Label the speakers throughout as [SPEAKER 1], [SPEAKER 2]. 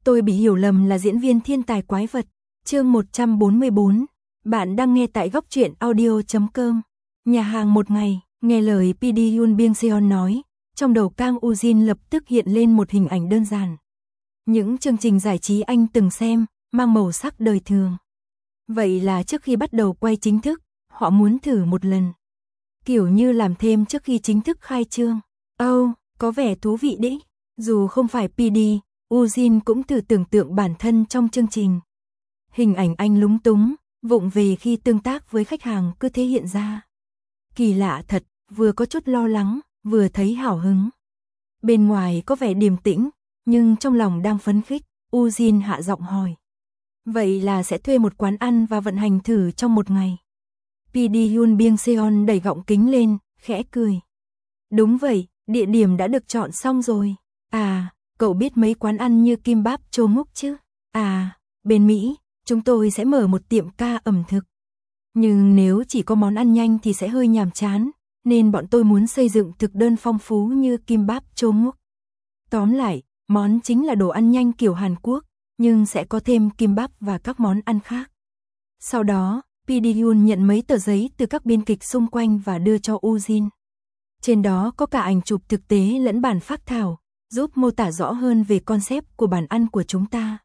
[SPEAKER 1] Tôi bị hiểu lầm là diễn viên thiên tài quái vật. Chương 144. Bạn đang nghe tại góc truyện audio.com. Nhà hàng một ngày, nghe lời PD Yoon Byung Seon nói, trong đầu Kang Woo-jin lập tức hiện lên một hình ảnh đơn giản. Những chương trình giải trí anh từng xem, mang màu sắc đời thường. Vậy là trước khi bắt đầu quay chính thức, họ muốn thử một lần. Kiểu như làm thêm trước khi chính thức khai trương. Có vẻ thú vị đấy. Dù không phải PD, Woo-jin cũng thử tưởng tượng bản thân trong chương trình. Hình ảnh anh lúng túng, vụng về khi tương tác với khách hàng cứ thế hiện ra. Kỳ lạ thật, vừa có chút lo lắng, vừa thấy hào hứng. Bên ngoài có vẻ điềm tĩnh, nhưng trong lòng đang phấn khích, Woo-jin hạ giọng hỏi. Vậy là sẽ thuê một quán ăn và vận hành thử trong một ngày. PD Yoon Byung Seon đẩy gọng kính lên, khẽ cười. Đúng vậy, địa điểm đã được chọn xong rồi. À, cậu biết mấy quán ăn như Kimbap Chomuk chứ? À, bên Mỹ, chúng tôi sẽ mở một tiệm ca ẩm thực. Nhưng nếu chỉ có món ăn nhanh thì sẽ hơi nhàm chán, nên bọn tôi muốn xây dựng thực đơn phong phú như Kimbap Chomuk. Tóm lại, món chính là đồ ăn nhanh kiểu Hàn Quốc, nhưng sẽ có thêm kimbap và các món ăn khác. Sau đó, PD Yoon nhận mấy tờ giấy từ các biên kịch xung quanh và đưa cho Woo-jin. Trên đó có cả ảnh chụp thực tế lẫn bản phác thảo, giúp mô tả rõ hơn về concept của bản ăn của chúng ta.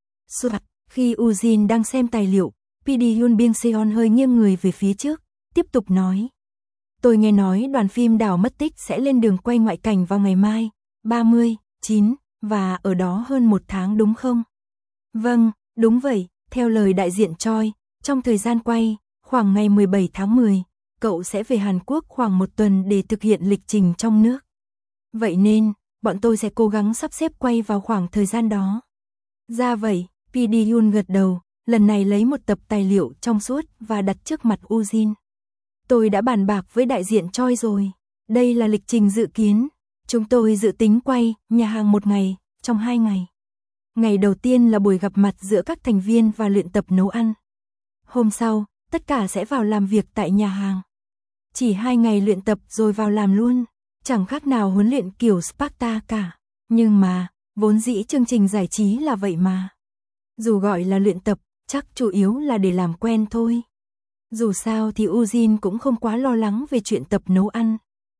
[SPEAKER 1] Khi Woo-jin đang xem tài liệu, PD Yoon Byung Seon hơi nghiêng người về phía trước, tiếp tục nói. Tôi nghe nói đoàn phim Đảo mất tích sẽ lên đường quay ngoại cảnh vào ngày mai, 30/9, và ở đó hơn một tháng đúng không? Vâng, đúng vậy, theo lời đại diện Choi, trong thời gian quay, khoảng ngày 17 tháng 10, cậu sẽ về Hàn Quốc khoảng một tuần để thực hiện lịch trình trong nước. Vậy nên, bọn tôi sẽ cố gắng sắp xếp quay vào khoảng thời gian đó. Ra vậy, PD Yoon gật đầu, lần này lấy một tập tài liệu trong suốt và đặt trước mặt Woo-jin. Tôi đã bàn bạc với đại diện Choi rồi, đây là lịch trình dự kiến. Chúng tôi dự tính quay nhà hàng một ngày, trong 2 ngày. Ngày đầu tiên là buổi gặp mặt giữa các thành viên và luyện tập nấu ăn. Hôm sau, tất cả sẽ vào làm việc tại nhà hàng. Chỉ 2 ngày luyện tập rồi vào làm luôn, chẳng khác nào huấn luyện kiểu Sparta cả. Nhưng mà, vốn dĩ chương trình giải trí là vậy mà. Dù gọi là luyện tập, chắc chủ yếu là để làm quen thôi. Dù sao thì Woo-jin cũng không quá lo lắng về chuyện tập nấu ăn.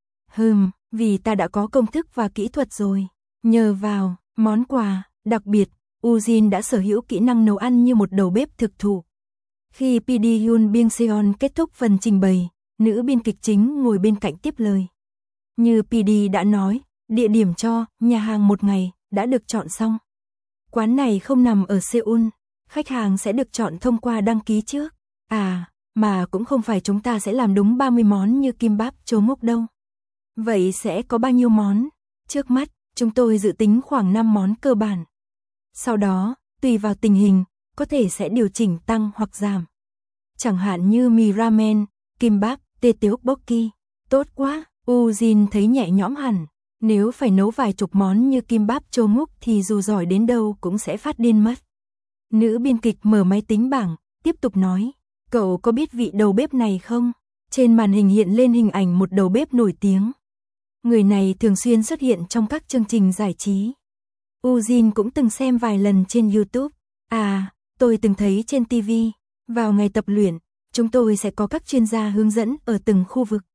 [SPEAKER 1] Vì ta đã có công thức và kỹ thuật rồi. Nhờ vào món quà đặc biệt, Woo-jin đã sở hữu kỹ năng nấu ăn như một đầu bếp thực thụ. Khi PD Yoon Byung Seon kết thúc phần trình bày, nữ biên kịch chính ngồi bên cạnh tiếp lời. Như PD đã nói, địa điểm cho nhà hàng một ngày đã được chọn xong. Quán này không nằm ở Seoul, khách hàng sẽ được chọn thông qua đăng ký trước. À, mà cũng không phải chúng ta sẽ làm đúng 30 món như Kimbap Chomuk đâu. Vậy sẽ có bao nhiêu món? Trước mắt, chúng tôi dự tính khoảng 5 món cơ bản. Sau đó, tùy vào tình hình, có thể sẽ điều chỉnh tăng hoặc giảm. Chẳng hạn như mì ramen, kimbap, tteokbokki. Tốt quá, Woo-jin thấy nhẹ nhõm hẳn. Nếu phải nấu vài chục món như Kimbap Chomuk thì dù giỏi đến đâu cũng sẽ phát điên mất. Nữ biên kịch mở máy tính bảng, tiếp tục nói. Cậu có biết vị đầu bếp này không? Trên màn hình hiện lên hình ảnh một đầu bếp nổi tiếng. Người này thường xuyên xuất hiện trong các chương trình giải trí. Woo-jin cũng từng xem vài lần trên YouTube. À, tôi từng thấy trên TV. Vào ngày tập luyện, chúng tôi sẽ có các chuyên gia hướng dẫn ở từng khu vực.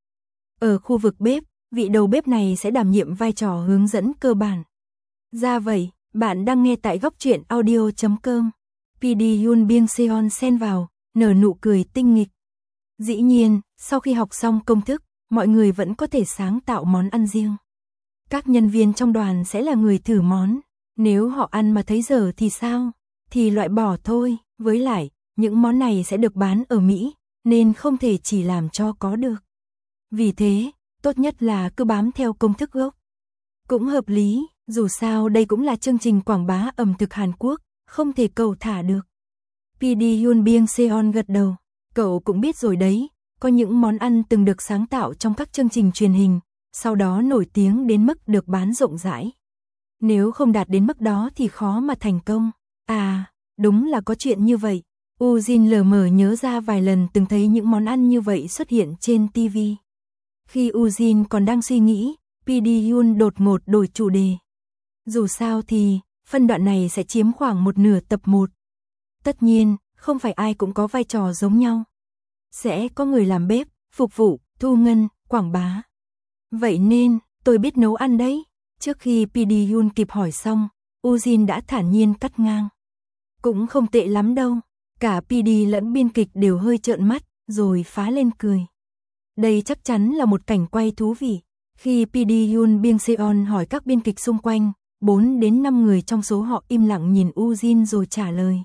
[SPEAKER 1] Ở khu vực bếp, vị đầu bếp này sẽ đảm nhiệm vai trò hướng dẫn cơ bản. Ra vậy, bạn đang nghe tại góc truyện audio.com. PD Yoon Byung Seon xen vào, nở nụ cười tinh nghịch. Dĩ nhiên, sau khi học xong công thức, mọi người vẫn có thể sáng tạo món ăn riêng. Các nhân viên trong đoàn sẽ là người thử món. Nếu họ ăn mà thấy dở thì sao? Thì loại bỏ thôi. Với lại, những món này sẽ được bán ở Mỹ, nên không thể chỉ làm cho có được. Vì thế, tốt nhất là cứ bám theo công thức gốc. Cũng hợp lý, dù sao đây cũng là chương trình quảng bá ẩm thực Hàn Quốc, không thể cẩu thả được. PD Yoon Byung Seon gật đầu. Cậu cũng biết rồi đấy, có những món ăn từng được sáng tạo trong các chương trình truyền hình, sau đó nổi tiếng đến mức được bán rộng rãi. Nếu không đạt đến mức đó thì khó mà thành công. À, đúng là có chuyện như vậy. Woo-jin lờ mờ nhớ ra vài lần từng thấy những món ăn như vậy xuất hiện trên TV. Khi Woo-jin còn đang suy nghĩ, PD Yoon đột ngột đổi chủ đề. Dù sao thì, phân đoạn này sẽ chiếm khoảng một nửa tập 1. Tất nhiên, không phải ai cũng có vai trò giống nhau. Sẽ có người làm bếp, phục vụ, thu ngân, quảng bá. Vậy nên, tôi biết nấu ăn đấy. Trước khi PD Yoon kịp hỏi xong, Ujin đã thản nhiên cắt ngang. Cũng không tệ lắm đâu. Cả PD lẫn biên kịch đều hơi trợn mắt, rồi phá lên cười. Đây chắc chắn là một cảnh quay thú vị. Khi PD Yoon Byung Seon hỏi các biên kịch xung quanh, 4 đến 5 người trong số họ im lặng nhìn Ujin rồi trả lời.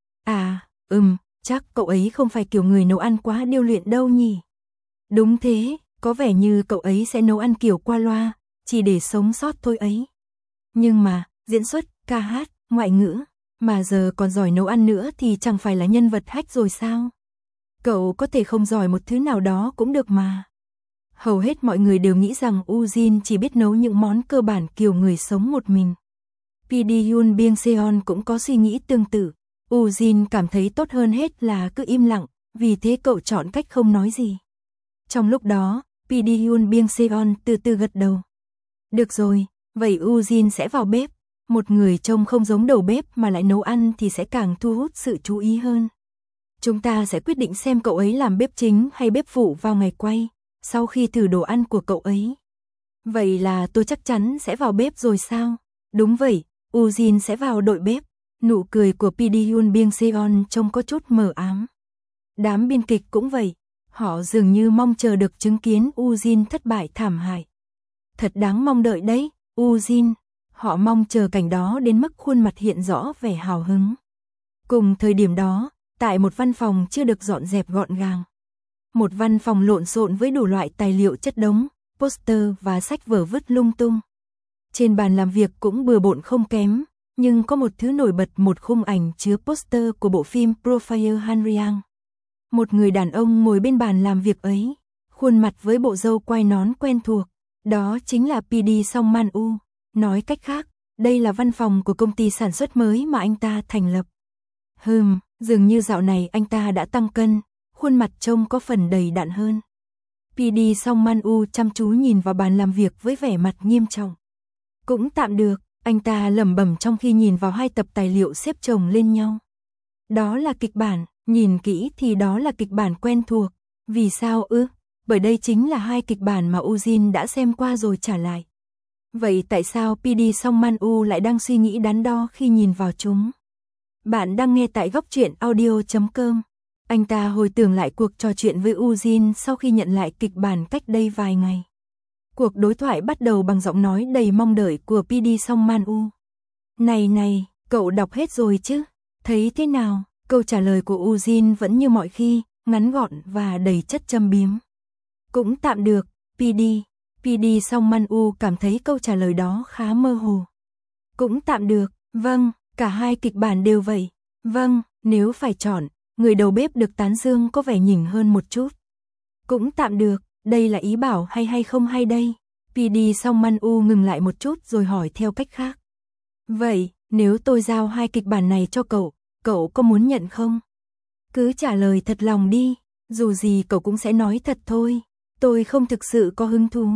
[SPEAKER 1] Chắc cậu ấy không phải kiểu người nấu ăn quá điêu luyện đâu nhỉ. Đúng thế, có vẻ như cậu ấy sẽ nấu ăn kiểu qua loa, chỉ để sống sót thôi ấy. Nhưng mà, diễn xuất, ca hát, ngoại ngữ, mà giờ còn giỏi nấu ăn nữa thì chẳng phải là nhân vật hách rồi sao? Cậu có thể không giỏi một thứ nào đó cũng được mà. Hầu hết mọi người đều nghĩ rằng Ujin chỉ biết nấu những món cơ bản kiểu người sống một mình. PD Yoon Byung Seon cũng có suy nghĩ tương tự. Ujin cảm thấy tốt hơn hết là cứ im lặng, vì thế cậu chọn cách không nói gì. Trong lúc đó, PD Yoon Byung Seon từ từ gật đầu. Được rồi, vậy Ujin sẽ vào bếp. Một người trông không giống đầu bếp mà lại nấu ăn thì sẽ càng thu hút sự chú ý hơn. Chúng ta sẽ quyết định xem cậu ấy làm bếp chính hay bếp phụ vào ngày quay, sau khi thử đồ ăn của cậu ấy. Vậy là tôi chắc chắn sẽ vào bếp rồi sao? Đúng vậy, Ujin sẽ vào đội bếp. Nụ cười của PD Yoon Byung Seon trông có chút mờ ám. Đám biên kịch cũng vậy, họ dường như mong chờ được chứng kiến Ujin thất bại thảm hại. Thật đáng mong đợi đấy, Ujin. Họ mong chờ cảnh đó đến mức khuôn mặt hiện rõ vẻ hào hứng. Cùng thời điểm đó, tại một văn phòng chưa được dọn dẹp gọn gàng. Một văn phòng lộn xộn với đủ loại tài liệu chất đống, poster và sách vở vứt lung tung. Trên bàn làm việc cũng bừa bộn không kém, nhưng có một thứ nổi bật, một khung ảnh chứa poster của bộ phim Profile Hanryang. Một người đàn ông ngồi bên bàn làm việc ấy, khuôn mặt với bộ râu quai nón quen thuộc. Đó chính là PD Song Man-u. Nói cách khác, đây là văn phòng của công ty sản xuất mới mà anh ta thành lập. Dường như dạo này anh ta đã tăng cân, khuôn mặt trông có phần đầy đặn hơn. PD Song Man-u chăm chú nhìn vào bàn làm việc với vẻ mặt nghiêm trọng. Cũng tạm được, anh ta lẩm bẩm trong khi nhìn vào 2 tập tài liệu xếp chồng lên nhau. Đó là kịch bản, nhìn kỹ thì đó là kịch bản quen thuộc. Vì sao ư? Bởi đây chính là 2 kịch bản mà Ujin đã xem qua rồi trả lại. Vậy tại sao PD Song Man-u lại đang suy nghĩ đắn đo khi nhìn vào chúng? Bạn đang nghe tại góc truyện audio.com. Anh ta hồi tưởng lại cuộc trò chuyện với Ujin sau khi nhận lại kịch bản cách đây vài ngày. Cuộc đối thoại bắt đầu bằng giọng nói đầy mong đợi của PD Song Man-u. Này, cậu đọc hết rồi chứ? Thấy thế nào? Câu trả lời của Ujin vẫn như mọi khi, ngắn gọn và đầy chất châm biếm. Cũng tạm được, PD Song Man-u cảm thấy câu trả lời đó khá mơ hồ. Cũng tạm được, vâng, cả 2 kịch bản đều vậy. Vâng, nếu phải chọn, người đầu bếp được tán dương có vẻ nhỉnh hơn một chút. Cũng tạm được, đây là ý bảo hay không hay đây? PD Song Man-u ngừng lại một chút rồi hỏi theo cách khác. Vậy, nếu tôi giao 2 kịch bản này cho cậu có muốn nhận không? Cứ trả lời thật lòng đi, dù gì cậu cũng sẽ nói thật thôi. Tôi không thực sự có hứng thú.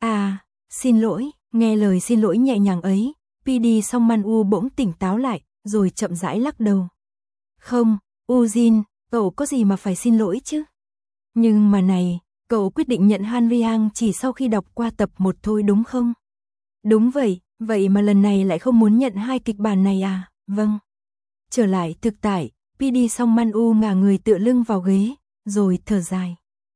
[SPEAKER 1] Xin lỗi, nghe lời xin lỗi nhẹ nhàng ấy, PD Song Man-u bỗng tỉnh táo lại, rồi chậm rãi lắc đầu. Không, Ujin, cậu có gì mà phải xin lỗi chứ? Nhưng mà này, cậu quyết định nhận Hanryang chỉ sau khi đọc qua tập 1 thôi đúng không? Đúng vậy mà lần này lại không muốn nhận 2 kịch bản này à? Vâng. Trở lại thực tại, PD Song Man-u ngả người tựa lưng vào ghế, rồi thở dài.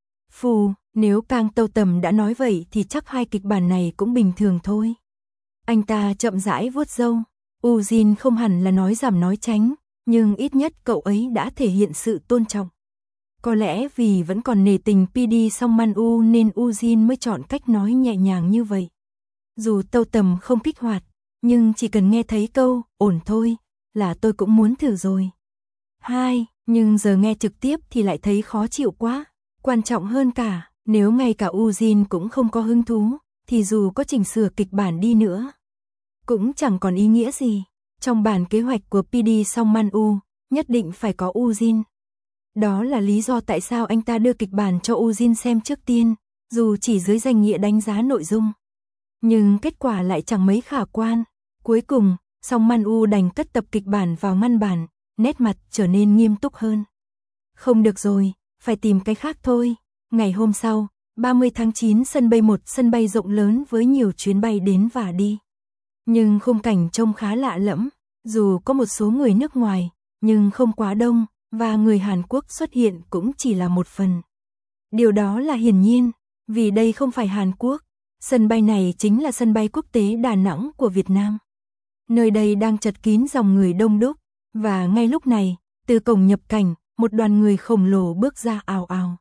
[SPEAKER 1] Nếu Kang Tâu Tầm đã nói vậy thì chắc 2 kịch bản này cũng bình thường thôi. Anh ta chậm rãi vuốt râu. Ujin không hẳn là nói giảm nói tránh, nhưng ít nhất cậu ấy đã thể hiện sự tôn trọng. Có lẽ vì vẫn còn nể tình PD Song Man-u nên Ujin mới chọn cách nói nhẹ nhàng như vậy. Dù Tâu Tầm không kích hoạt, nhưng chỉ cần nghe thấy câu ổn thôi là tôi cũng muốn thử rồi. Nhưng giờ nghe trực tiếp thì lại thấy khó chịu quá. Quan trọng hơn cả, nếu ngay cả Ujin cũng không có hứng thú, thì dù có chỉnh sửa kịch bản đi nữa, cũng chẳng còn ý nghĩa gì. Trong bản kế hoạch của PD Song Man-u, nhất định phải có Ujin. Đó là lý do tại sao anh ta đưa kịch bản cho Ujin xem trước tiên, dù chỉ dưới danh nghĩa đánh giá nội dung. Nhưng kết quả lại chẳng mấy khả quan. Cuối cùng, song Man-u đành cất tập kịch bản vào ngăn bản, nét mặt trở nên nghiêm túc hơn. Không được rồi, phải tìm cái khác thôi. Ngày hôm sau, 30 tháng 9 sân bay 1 sân bay rộng lớn với nhiều chuyến bay đến và đi. Nhưng khung cảnh trông khá lạ lẫm, dù có một số người nước ngoài, nhưng không quá đông, và người Hàn Quốc xuất hiện cũng chỉ là một phần. Điều đó là hiển nhiên, vì đây không phải Hàn Quốc, sân bay này chính là sân bay quốc tế Đà Nẵng của Việt Nam. Nơi đây đang chật kín dòng người đông đúc, và ngay lúc này, từ cổng nhập cảnh, một đoàn người khổng lồ bước ra ào ào.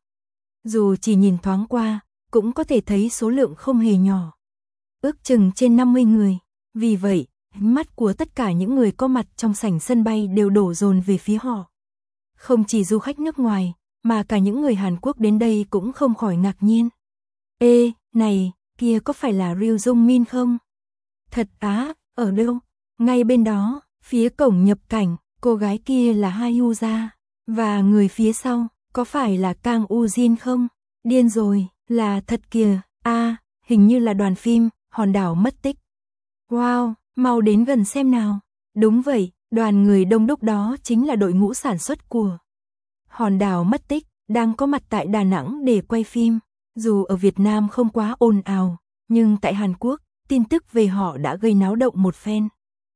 [SPEAKER 1] Dù chỉ nhìn thoáng qua, cũng có thể thấy số lượng không hề nhỏ. Ước chừng trên 50 người, vì vậy, ánh mắt của tất cả những người có mặt trong sảnh sân bay đều đổ dồn về phía họ. Không chỉ du khách nước ngoài, mà cả những người Hàn Quốc đến đây cũng không khỏi ngạc nhiên. Ê, này, kia có phải là Ryu Jung Min không? Thật á, ở đâu? Ngay bên đó, phía cổng nhập cảnh, cô gái kia là Hyuza, và người phía sau, có phải là Kang Ujin không? Điên rồi, là thật kìa, hình như là đoàn phim, Hòn đảo mất tích. Wow, mau đến gần xem nào. Đúng vậy, đoàn người đông đúc đó chính là đội ngũ sản xuất của Hòn đảo mất tích, đang có mặt tại Đà Nẵng để quay phim. Dù ở Việt Nam không quá ồn ào, nhưng tại Hàn Quốc, tin tức về họ đã gây náo động một phen.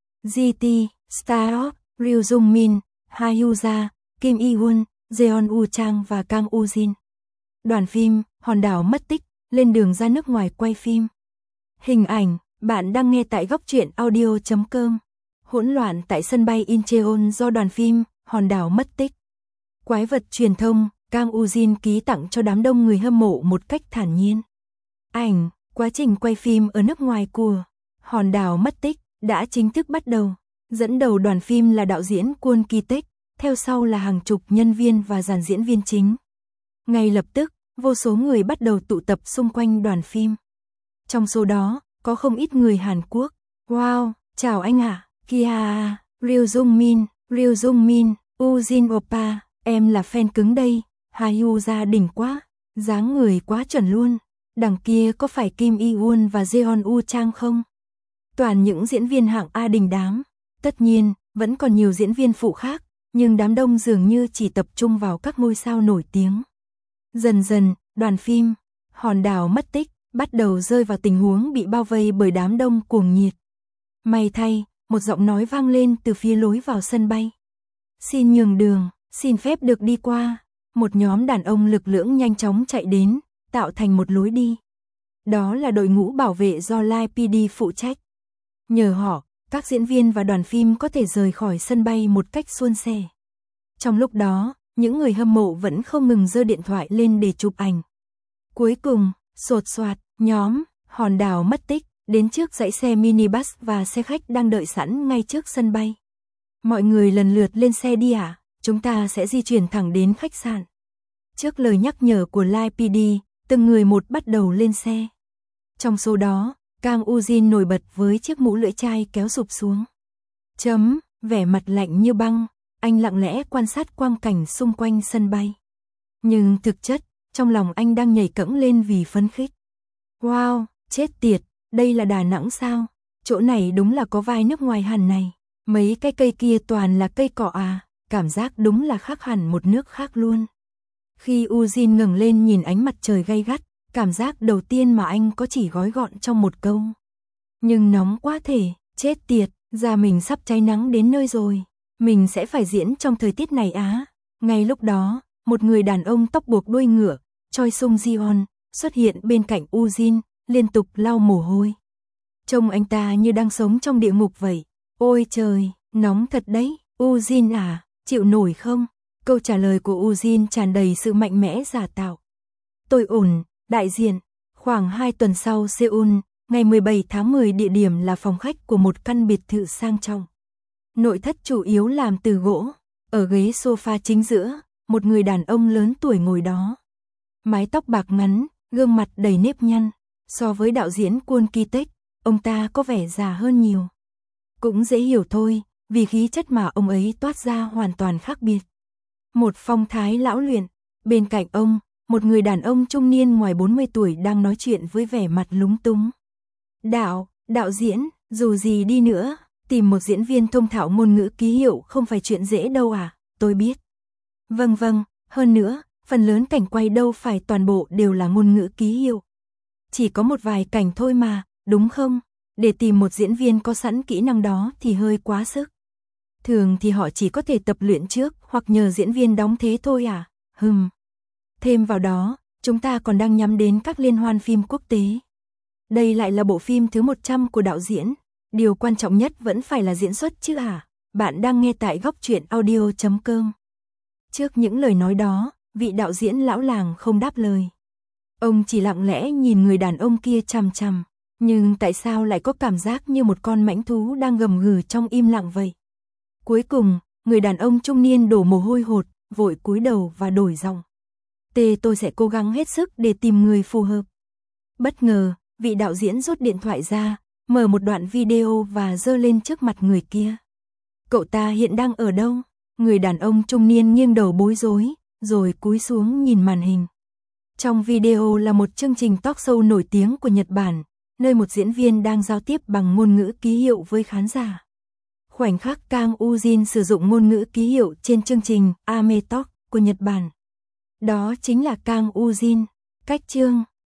[SPEAKER 1] GT, Star, Ryu Jung Min, Hyuza, Kim Yi-won, Jeon Woo Chang và Kang Ujin. Đoàn phim Hòn đảo mất tích lên đường ra nước ngoài quay phim. Hình ảnh bạn đang nghe tại góc truyện audio.com. Hỗn loạn tại sân bay Incheon do đoàn phim Hòn đảo mất tích. Quái vật truyền thông, Kang Ujin ký tặng cho đám đông người hâm mộ một cách thản nhiên. Ảnh, quá trình quay phim ở nước ngoài của Hòn đảo mất tích đã chính thức bắt đầu. Dẫn đầu đoàn phim là đạo diễn Kwon Ki-taek, theo sau là hàng chục nhân viên và dàn diễn viên chính. Ngay lập tức, vô số người bắt đầu tụ tập xung quanh đoàn phim. Trong số đó, có không ít người Hàn Quốc. Wow, chào anh ạ, kia Ryu Jung Min, Ujin Oppa, em là fan cứng đây, Hyuza đỉnh quá, dáng người quá chuẩn luôn. Đằng kia có phải Kim Yi-won và Jeon Woo Chang không? Toàn những diễn viên hạng A đình đám. Tất nhiên, vẫn còn nhiều diễn viên phụ khác, nhưng đám đông dường như chỉ tập trung vào các ngôi sao nổi tiếng. Dần dần, đoàn phim Hòn đảo mất tích bắt đầu rơi vào tình huống bị bao vây bởi đám đông cuồng nhiệt. May thay, một giọng nói vang lên từ phía lối vào sân bay. Xin nhường đường, xin phép được đi qua. Một nhóm đàn ông lực lưỡng nhanh chóng chạy đến, tạo thành một lối đi. Đó là đội ngũ bảo vệ do Live PD phụ trách. Nhờ họ, các diễn viên và đoàn phim có thể rời khỏi sân bay một cách suôn sẻ. Trong lúc đó, những người hâm mộ vẫn không ngừng giơ điện thoại lên để chụp ảnh. Cuối cùng, sột soạt, nhóm Hòn đảo mất tích đến trước dãy xe minibus và xe khách đang đợi sẵn ngay trước sân bay. Mọi người lần lượt lên xe đi ạ, chúng ta sẽ di chuyển thẳng đến khách sạn. Trước lời nhắc nhở của Live PD, từng người một bắt đầu lên xe. Trong số đó, Kang Ujin nổi bật với chiếc mũ lưỡi chai kéo sụp xuống. Vẻ mặt lạnh như băng, anh lặng lẽ quan sát quang cảnh xung quanh sân bay. Nhưng thực chất, trong lòng anh đang nhảy cẫng lên vì phấn khích. Wow, chết tiệt, đây là Đà Nẵng sao? Chỗ này đúng là có vai nước ngoài hẳn này. Mấy cái cây kia toàn là cây cỏ à, cảm giác đúng là khác hẳn một nước khác luôn. Khi Ujin ngẩng lên nhìn ánh mặt trời gay gắt, cảm giác đầu tiên mà anh có chỉ gói gọn trong một câu. Nhưng nóng quá thể, chết tiệt, da mình sắp cháy nắng đến nơi rồi. Mình sẽ phải diễn trong thời tiết này á. Ngay lúc đó, một người đàn ông tóc buộc đuôi ngựa, Choi Sung Jeon, xuất hiện bên cạnh Ujin, liên tục lau mồ hôi. Trông anh ta như đang sống trong địa ngục vậy. Ôi trời, nóng thật đấy, Ujin à, chịu nổi không? Câu trả lời của Ujin tràn đầy sự mạnh mẽ giả tạo. Tôi ổn, đại diện. Khoảng 2 tuần sau Seoul, ngày 17 tháng 10 địa điểm là phòng khách của một căn biệt thự sang trọng. Nội thất chủ yếu làm từ gỗ. Ở ghế sofa chính giữa, một người đàn ông lớn tuổi ngồi đó. Mái tóc bạc ngắn, gương mặt đầy nếp nhăn. So với đạo diễn Kwon Ki-taek, ông ta có vẻ già hơn nhiều. Cũng dễ hiểu thôi, vì khí chất mà ông ấy toát ra hoàn toàn khác biệt. Một phong thái lão luyện, bên cạnh ông, một người đàn ông trung niên ngoài 40 tuổi đang nói chuyện với vẻ mặt lúng túng. Đạo diễn, dù gì đi nữa, Tìm một diễn viên thông thạo ngôn ngữ ký hiệu không phải chuyện dễ đâu à, tôi biết. Vâng, hơn nữa, phần lớn cảnh quay đâu phải toàn bộ đều là ngôn ngữ ký hiệu. Chỉ có một vài cảnh thôi mà, đúng không? Để tìm một diễn viên có sẵn kỹ năng đó thì hơi quá sức. Thường thì họ chỉ có thể tập luyện trước hoặc nhờ diễn viên đóng thế thôi à? Thêm vào đó, chúng ta còn đang nhắm đến các liên hoan phim quốc tế. Đây lại là bộ phim thứ 100 của đạo diễn. Điều quan trọng nhất vẫn phải là diễn xuất chứ à? Bạn đang nghe tại góc truyện audio.com. Trước những lời nói đó, vị đạo diễn lão làng không đáp lời. Ông chỉ lặng lẽ nhìn người đàn ông kia chằm chằm. Nhưng tại sao lại có cảm giác như một con mãnh thú đang gầm gừ trong im lặng vậy? Cuối cùng, người đàn ông trung niên đổ mồ hôi hột, vội cúi đầu và đổi giọng. Tôi sẽ cố gắng hết sức để tìm người phù hợp. Bất ngờ, vị đạo diễn rút điện thoại ra, mở một đoạn video và giơ lên trước mặt người kia. Cậu ta hiện đang ở đâu? Người đàn ông trung niên nghiêng đầu bối rối, rồi cúi xuống nhìn màn hình. Trong video là một chương trình talk show nổi tiếng của Nhật Bản, nơi một diễn viên đang giao tiếp bằng ngôn ngữ ký hiệu với khán giả. Khoảnh khắc Kang Woo-jin sử dụng ngôn ngữ ký hiệu trên chương trình Ame Talk của Nhật Bản. Đó chính là Kang Woo-jin. Cách chương